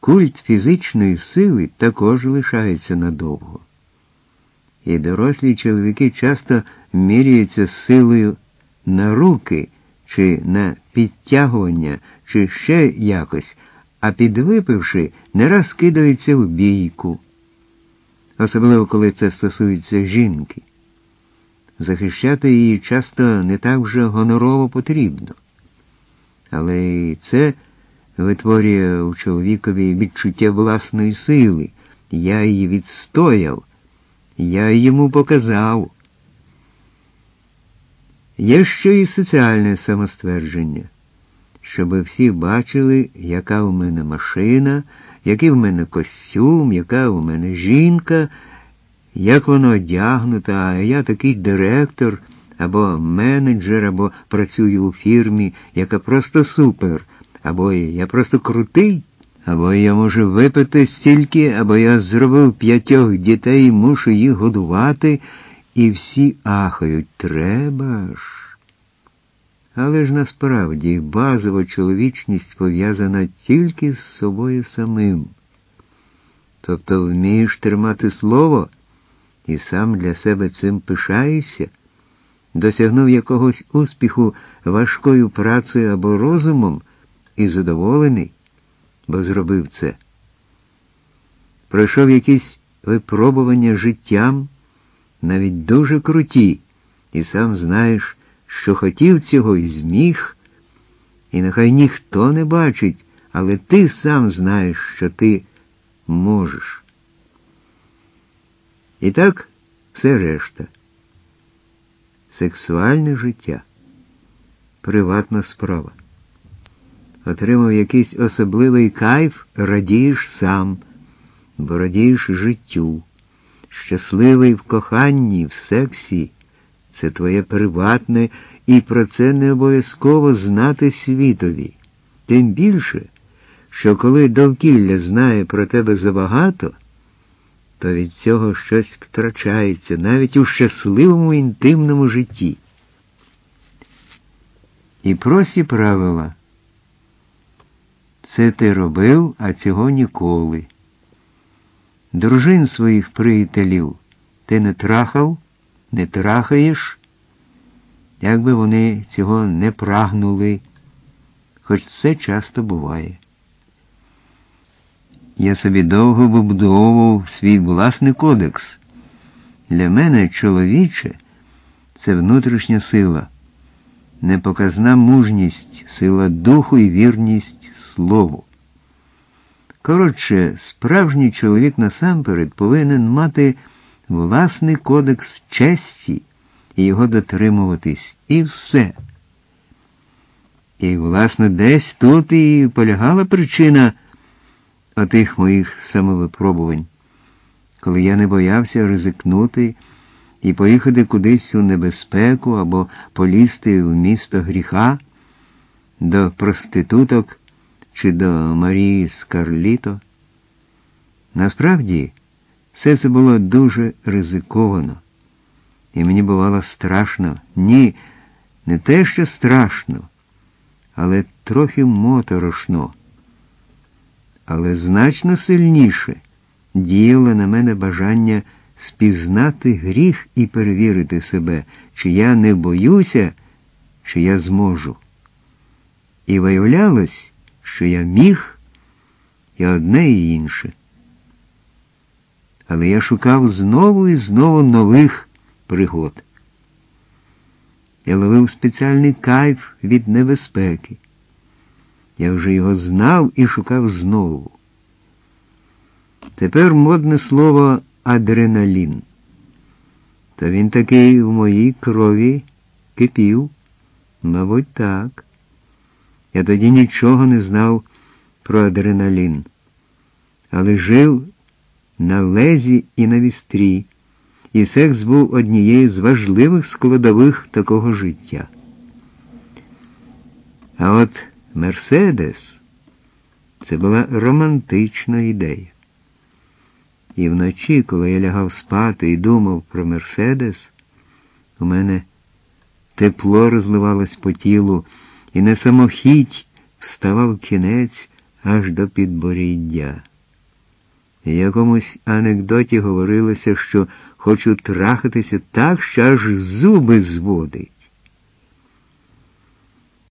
культ фізичної сили також лишається надовго. І дорослі чоловіки часто міряються силою на руки, чи на підтягування, чи ще якось, а підвипивши, не раз кидаються в бійку. Особливо, коли це стосується жінки. Захищати її часто не так вже гонорово потрібно. Але і це витворює у чоловікові відчуття власної сили. Я її відстояв, я йому показав. Є ще і соціальне самоствердження, щоб всі бачили, яка у мене машина, який в мене костюм, яка у мене жінка, як вона одягнута, а я такий директор, або менеджер, або працюю у фірмі, яка просто супер, або я просто крутий, або я можу випити стільки, або я зробив 5 дітей, мушу їх годувати, і всі ахають, треба ж. Але ж насправді базова чоловічність пов'язана тільки з собою самим. Тобто вмієш тримати слово і сам для себе цим пишаєшся, досягнув якогось успіху важкою працею або розумом і задоволений, бо зробив це. Пройшов якісь випробування життям, навіть дуже круті, і сам знаєш, що хотів цього і зміг, і нехай ніхто не бачить, але ти сам знаєш, що ти можеш. І так все решта. Сексуальне життя. Приватна справа. Отримав якийсь особливий кайф, радієш сам, бо радієш життю. Щасливий в коханні, в сексі – це твоє приватне, і про це не обов'язково знати світові. Тим більше, що коли довкілля знає про тебе забагато, то від цього щось втрачається, навіть у щасливому інтимному житті. І прості правила. Це ти робив, а цього ніколи. Дружин своїх приятелів ти не трахав, не трахаєш, якби вони цього не прагнули, хоч це часто буває. Я собі довго вибудовував свій власний кодекс. Для мене чоловіче – це внутрішня сила, непоказна мужність, сила духу і вірність слову. Коротше, справжній чоловік насамперед повинен мати власний кодекс честі і його дотримуватись. І все. І, власне, десь тут і полягала причина отих моїх самовипробувань, коли я не боявся ризикнути і поїхати кудись у небезпеку або полізти в місто гріха, до проституток чи до Марії Скарліто. Насправді, все це було дуже ризиковано. І мені бувало страшно. Ні, не те, що страшно, але трохи моторошно. Але значно сильніше діяло на мене бажання спізнати гріх і перевірити себе, чи я не боюся, чи я зможу. І виявлялось, що я міг і одне, і інше. Але я шукав знову і знову нових пригод. Я ловив спеціальний кайф від небезпеки. Я вже його знав і шукав знову. Тепер модне слово адреналін. Та він такий в моїй крові кипів. Мабуть, так. Я тоді нічого не знав про адреналін, але жив на лезі і на вістрі, і секс був однією з важливих складових такого життя. А от Мерседес – це була романтична ідея. І вночі, коли я лягав спати і думав про Мерседес, у мене тепло розливалось по тілу, і не самохіть вставав кінець, аж до підборіддя. В якомусь анекдоті говорилося, що хочу трахатися так, що аж зуби зводить.